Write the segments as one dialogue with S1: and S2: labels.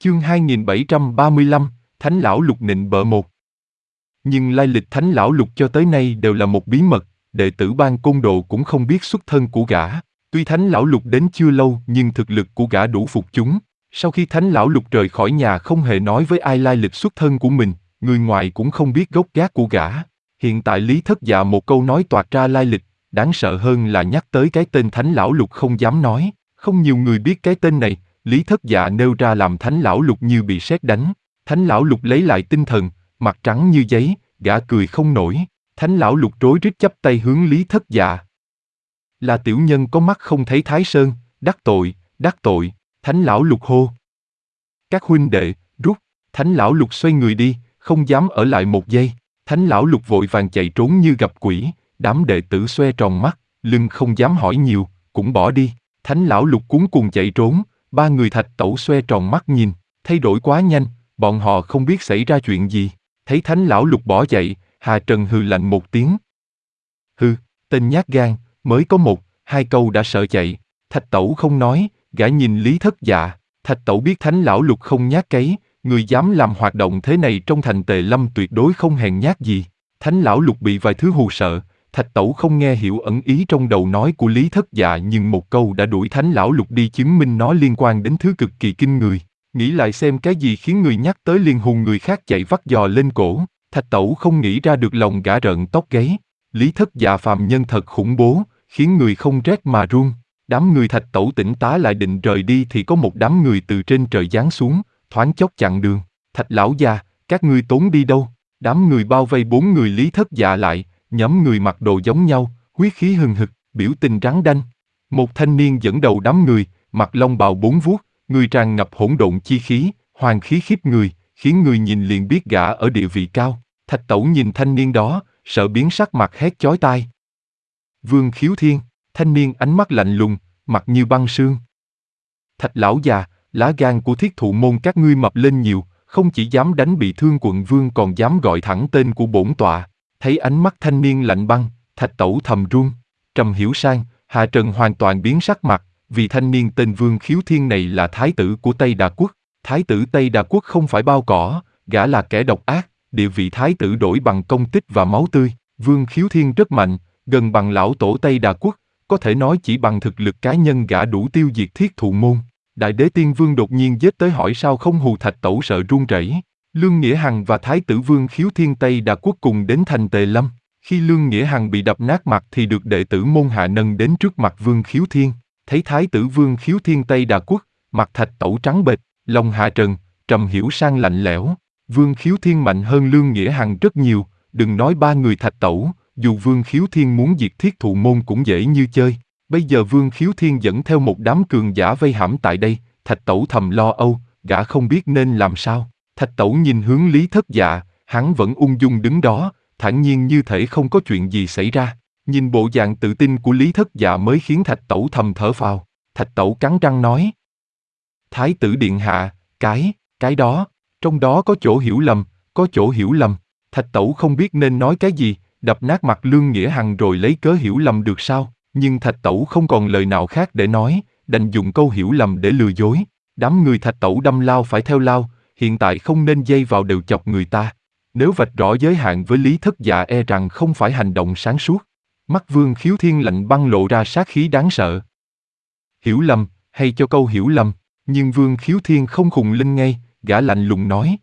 S1: Chương 2735, Thánh lão Lục nịnh bợ một. Nhưng lai lịch Thánh lão Lục cho tới nay đều là một bí mật, đệ tử Ban Côn Đồ cũng không biết xuất thân của gã. Tuy Thánh lão Lục đến chưa lâu nhưng thực lực của gã đủ phục chúng. Sau khi Thánh lão Lục rời khỏi nhà không hề nói với ai lai lịch xuất thân của mình, người ngoài cũng không biết gốc gác của gã. Hiện tại Lý Thất Dạ một câu nói toạc ra lai lịch, đáng sợ hơn là nhắc tới cái tên Thánh lão Lục không dám nói. Không nhiều người biết cái tên này. Lý Thất Dạ nêu ra làm Thánh lão Lục như bị sét đánh. Thánh lão Lục lấy lại tinh thần, mặt trắng như giấy, gã cười không nổi. Thánh lão Lục rối rít chắp tay hướng Lý Thất Dạ. Là tiểu nhân có mắt không thấy Thái Sơn, đắc tội, đắc tội. Thánh lão Lục hô. Các huynh đệ, rút. Thánh lão Lục xoay người đi, không dám ở lại một giây. Thánh lão Lục vội vàng chạy trốn như gặp quỷ. Đám đệ tử xoe tròn mắt, lưng không dám hỏi nhiều, cũng bỏ đi. Thánh lão Lục cuống cuồng chạy trốn. Ba người Thạch Tẩu xoe tròn mắt nhìn, thay đổi quá nhanh, bọn họ không biết xảy ra chuyện gì. Thấy Thánh lão Lục bỏ chạy, Hà Trần hừ lạnh một tiếng. Hừ, tên nhát gan, mới có một, hai câu đã sợ chạy. Thạch Tẩu không nói, gã nhìn Lý Thất Dạ. Thạch Tẩu biết Thánh lão Lục không nhát cấy, người dám làm hoạt động thế này trong thành Tề Lâm tuyệt đối không hèn nhát gì. Thánh lão Lục bị vài thứ hù sợ. Thạch Tẩu không nghe hiểu ẩn ý trong đầu nói của Lý Thất Dạ nhưng một câu đã đuổi Thánh lão Lục đi chứng minh nó liên quan đến thứ cực kỳ kinh người. Nghĩ lại xem cái gì khiến người nhắc tới liền hùng người khác chạy vắt giò lên cổ. Thạch Tẩu không nghĩ ra được lòng gã rợn tóc gáy. Lý Thất Dạ phàm nhân thật khủng bố, khiến người không rét mà run. Đám người Thạch Tẩu tỉnh tá lại định rời đi thì có một đám người từ trên trời giáng xuống, thoáng chốc chặn đường. Thạch lão già, các ngươi trốn đi đâu? Đám người bao vây bốn người Lý Thất Dạ lại. Nhóm người mặc đồ giống nhau, huyết khí hừng hực, biểu tình rắn đanh. Một thanh niên dẫn đầu đám người, mặc long bào bốn vuốt, người tràn ngập hỗn độn chi khí, hoàng khí khiếp người, khiến người nhìn liền biết gã ở địa vị cao. Thạch Tẩu nhìn thanh niên đó, sợ biến sắc mặt hét chói tai. Vương Khiếu Thiên, thanh niên ánh mắt lạnh lùng, mặt như băng sương. Thạch lão già, lá gan của Thiết Thụ môn các ngươi mập lên nhiều, không chỉ dám đánh bị thương quận vương còn dám gọi thẳng tên của bổn tọa. Thấy ánh mắt thanh niên lạnh băng, Thạch Tẩu thầm run. Trầm Hiểu Sang, Hà Trần hoàn toàn biến sắc mặt, vì thanh niên tên Vương Khiếu Thiên này là thái tử của Tây Đà Quốc. Thái tử Tây Đà Quốc không phải bao cỏ, gã là kẻ độc ác, địa vị thái tử đổi bằng công tích và máu tươi. Vương Khiếu Thiên rất mạnh, gần bằng lão tổ Tây Đà Quốc, có thể nói chỉ bằng thực lực cá nhân gã đủ tiêu diệt Thiết Thụ môn. Đại đế Tiên Vương đột nhiên giết tới hỏi sao không hù Thạch Tẩu sợ run rẩy. Lương Nghĩa Hằng và Thái tử Vương Khiếu Thiên Tây Đà Quốc cùng đến thành Tề Lâm. Khi Lương Nghĩa Hằng bị đập nát mặt thì được đệ tử môn hạ nâng đến trước mặt Vương Khiếu Thiên. Thấy Thái tử Vương Khiếu Thiên Tây Đà Quốc, mặt Thạch Tẩu trắng bệch, lòng Hạ Trần, Trầm Hiểu Sang lạnh lẽo. Vương Khiếu Thiên mạnh hơn Lương Nghĩa Hằng rất nhiều, đừng nói ba người Thạch Tẩu, dù Vương Khiếu Thiên muốn diệt Thiết Thụ môn cũng dễ như chơi. Bây giờ Vương Khiếu Thiên dẫn theo một đám cường giả vây hãm tại đây, Thạch Tẩu thầm lo âu, gã không biết nên làm sao. Thạch Tẩu nhìn hướng Lý Thất Dạ, hắn vẫn ung dung đứng đó, thản nhiên như thể không có chuyện gì xảy ra. Nhìn bộ dạng tự tin của Lý Thất Dạ mới khiến Thạch Tẩu thầm thở phào. Thạch Tẩu cắn răng nói. Thái tử điện hạ, cái đó, trong đó có chỗ hiểu lầm, có chỗ hiểu lầm. Thạch Tẩu không biết nên nói cái gì, đập nát mặt Lương Nghĩa Hằng rồi lấy cớ hiểu lầm được sao, nhưng Thạch Tẩu không còn lời nào khác để nói, đành dùng câu hiểu lầm để lừa dối. Đám người Thạch Tẩu đâm lao phải theo lao, hiện tại không nên dây vào đều chọc người ta. Nếu vạch rõ giới hạn với Lý Thất Dạ e rằng không phải hành động sáng suốt. Mắt Vương Khiếu Thiên lạnh băng lộ ra sát khí đáng sợ. Hiểu lầm, hay cho câu hiểu lầm, nhưng Vương Khiếu Thiên không khùng lên ngay, gã lạnh lùng nói.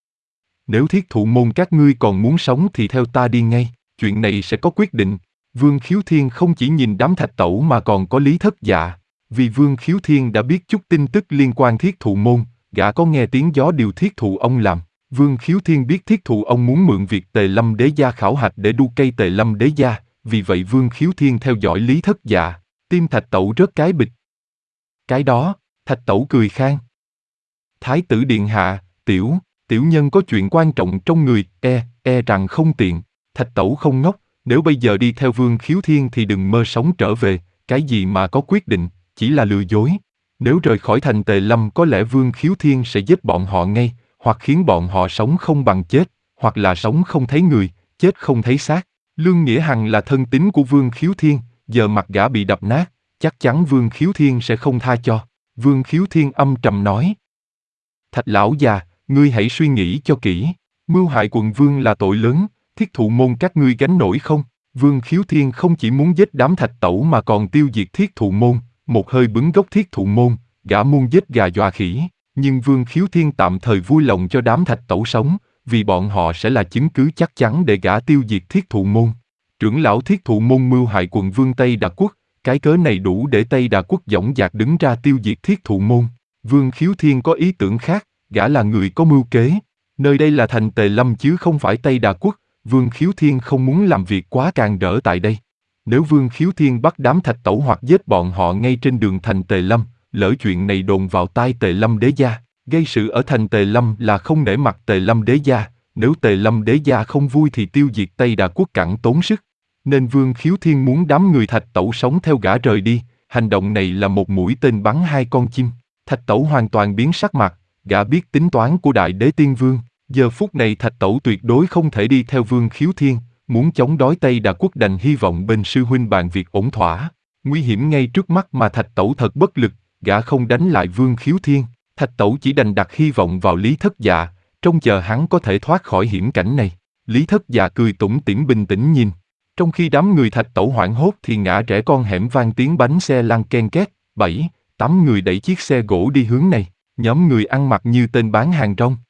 S1: Nếu Thiết Thụ môn các ngươi còn muốn sống thì theo ta đi ngay, chuyện này sẽ có quyết định. Vương Khiếu Thiên không chỉ nhìn đám Thạch Tẩu mà còn có Lý Thất Dạ. Vì Vương Khiếu Thiên đã biết chút tin tức liên quan Thiết Thụ môn, gã có nghe tiếng gió điều Thiết Thụ ông làm. Vương Khiếu Thiên biết Thiết Thụ ông muốn mượn việc Tề Lâm Đế Gia khảo hạch để đu cây Tề Lâm Đế Gia, vì vậy Vương Khiếu Thiên theo dõi Lý Thất Dạ, tim Thạch Tẩu rớt cái bịch. Cái đó, Thạch Tẩu cười khan. Thái tử điện hạ, tiểu nhân có chuyện quan trọng trong người, e rằng không tiện. Thạch Tẩu không ngốc, nếu bây giờ đi theo Vương Khiếu Thiên thì đừng mơ sống trở về, cái gì mà có quyết định, chỉ là lừa dối. Nếu rời khỏi thành Tề Lâm có lẽ Vương Khiếu Thiên sẽ giết bọn họ ngay, hoặc khiến bọn họ sống không bằng chết, hoặc là sống không thấy người, chết không thấy xác. Lương Nghĩa Hằng là thân tín của Vương Khiếu Thiên, giờ mặt gã bị đập nát, chắc chắn Vương Khiếu Thiên sẽ không tha cho. Vương Khiếu Thiên âm trầm nói. Thạch lão già, ngươi hãy suy nghĩ cho kỹ. Mưu hại quận vương là tội lớn, thiết thụ môn các ngươi gánh nổi không? Vương Khiếu Thiên không chỉ muốn giết đám thạch tẩu mà còn tiêu diệt thiết thụ môn, một hơi bứng gốc thiết thụ môn, gã muốn giết gà dọa khỉ. Nhưng Vương Khiếu Thiên tạm thời vui lòng cho đám thạch tẩu sống, vì bọn họ sẽ là chứng cứ chắc chắn để gã tiêu diệt thiết thụ môn. Trưởng lão thiết thụ môn mưu hại quận vương Tây Đà Quốc, cái cớ này đủ để Tây Đà Quốc dõng dạc đứng ra tiêu diệt thiết thụ môn. Vương Khiếu Thiên có ý tưởng khác, gã là người có mưu kế. Nơi đây là thành Tề Lâm chứ không phải Tây Đà Quốc, Vương Khiếu Thiên không muốn làm việc quá càn rỡ tại đây. Nếu Vương Khiếu Thiên bắt đám thạch tẩu hoặc giết bọn họ ngay trên đường thành Tề Lâm, lỡ chuyện này đồn vào tai Tề Lâm đế gia, gây sự ở thành Tề Lâm là không nể mặt Tề Lâm đế gia, nếu Tề Lâm đế gia không vui thì tiêu diệt Tây Đà Quốc cẳng tốn sức. Nên Vương Khiếu Thiên muốn đám người thạch tẩu sống theo gã rời đi, hành động này là một mũi tên bắn hai con chim. Thạch tẩu hoàn toàn biến sắc mặt, gã biết tính toán của Đại Đế Tiên Vương. Giờ phút này thạch tẩu tuyệt đối không thể đi theo Vương Khiếu Thiên, muốn chống đối Tây Đà Quốc đành hy vọng bên sư huynh bàn việc ổn thỏa. Nguy hiểm ngay trước mắt mà thạch tẩu thật bất lực, gã không đánh lại Vương Khiếu Thiên. Thạch tẩu chỉ đành đặt hy vọng vào Lý Thất Dạ, trông chờ hắn có thể thoát khỏi hiểm cảnh này. Lý Thất Dạ cười tủm tỉm bình tĩnh nhìn. Trong khi đám người thạch tẩu hoảng hốt thì ngã rẽ con hẻm vang tiếng bánh xe lăn ken két, 7, 8 người đẩy chiếc xe gỗ đi hướng này. Nhóm người ăn mặc như tên bán hàng rong.